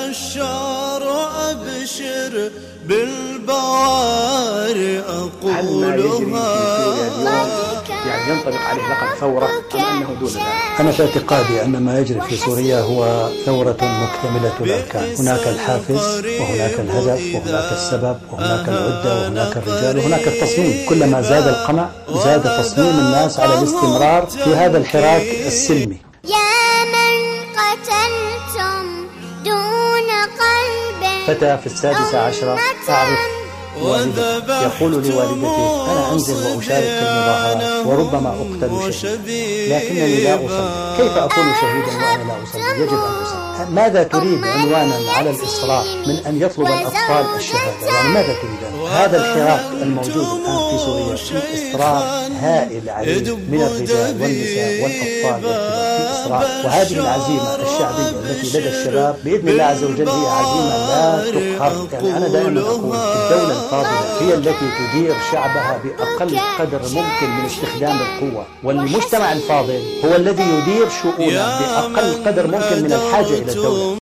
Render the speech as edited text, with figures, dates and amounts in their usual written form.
بشار وأبشر بالبواري أقولها. يعني ينطبق عليه لقب ثورة أم أنه دون ذلك؟ أنا في اعتقادي أن ما يجري في سوريا هو ثورة مكتملة الأركان. هناك الحافز وهناك الهدف وهناك السبب وهناك العدة وهناك الرجال وهناك التصميم. كلما زاد القمع زاد تصميم الناس على الاستمرار في هذا الحراك السلمي. يا من قتلتم دون قلب فتى في 16 أعرف والدتي يقول لوالدتي: أنا أنزل وأشارك في المظاهرات وربما أقتل شهيدا، لكنني لا أصلي. كيف أكون شهيدا وأنا لا أصلي؟ يجب أن أصلي. ماذا تريد عنوانا على الإصرار من أن يطلب الأطفال الشهادة؟ يعني ماذا تريد؟ هذا الحراك الموجود الآن في سوريا في إصرار هائل عليه من الرجال والنساء والأطفال والكبار، في إصرار. وهذه العزيمة الشعبية التي لدى الشباب بإذن الله عز وجل هي عزيمة لا تقهر. يعني أنا دائما أقول الدولة الفاضلة هي التي تدير شعبها بأقل قدر ممكن من استخدام القوة، والمجتمع الفاضل هو الذي يدير شؤونه بأقل قدر ممكن من الحاجة إلى الدولة.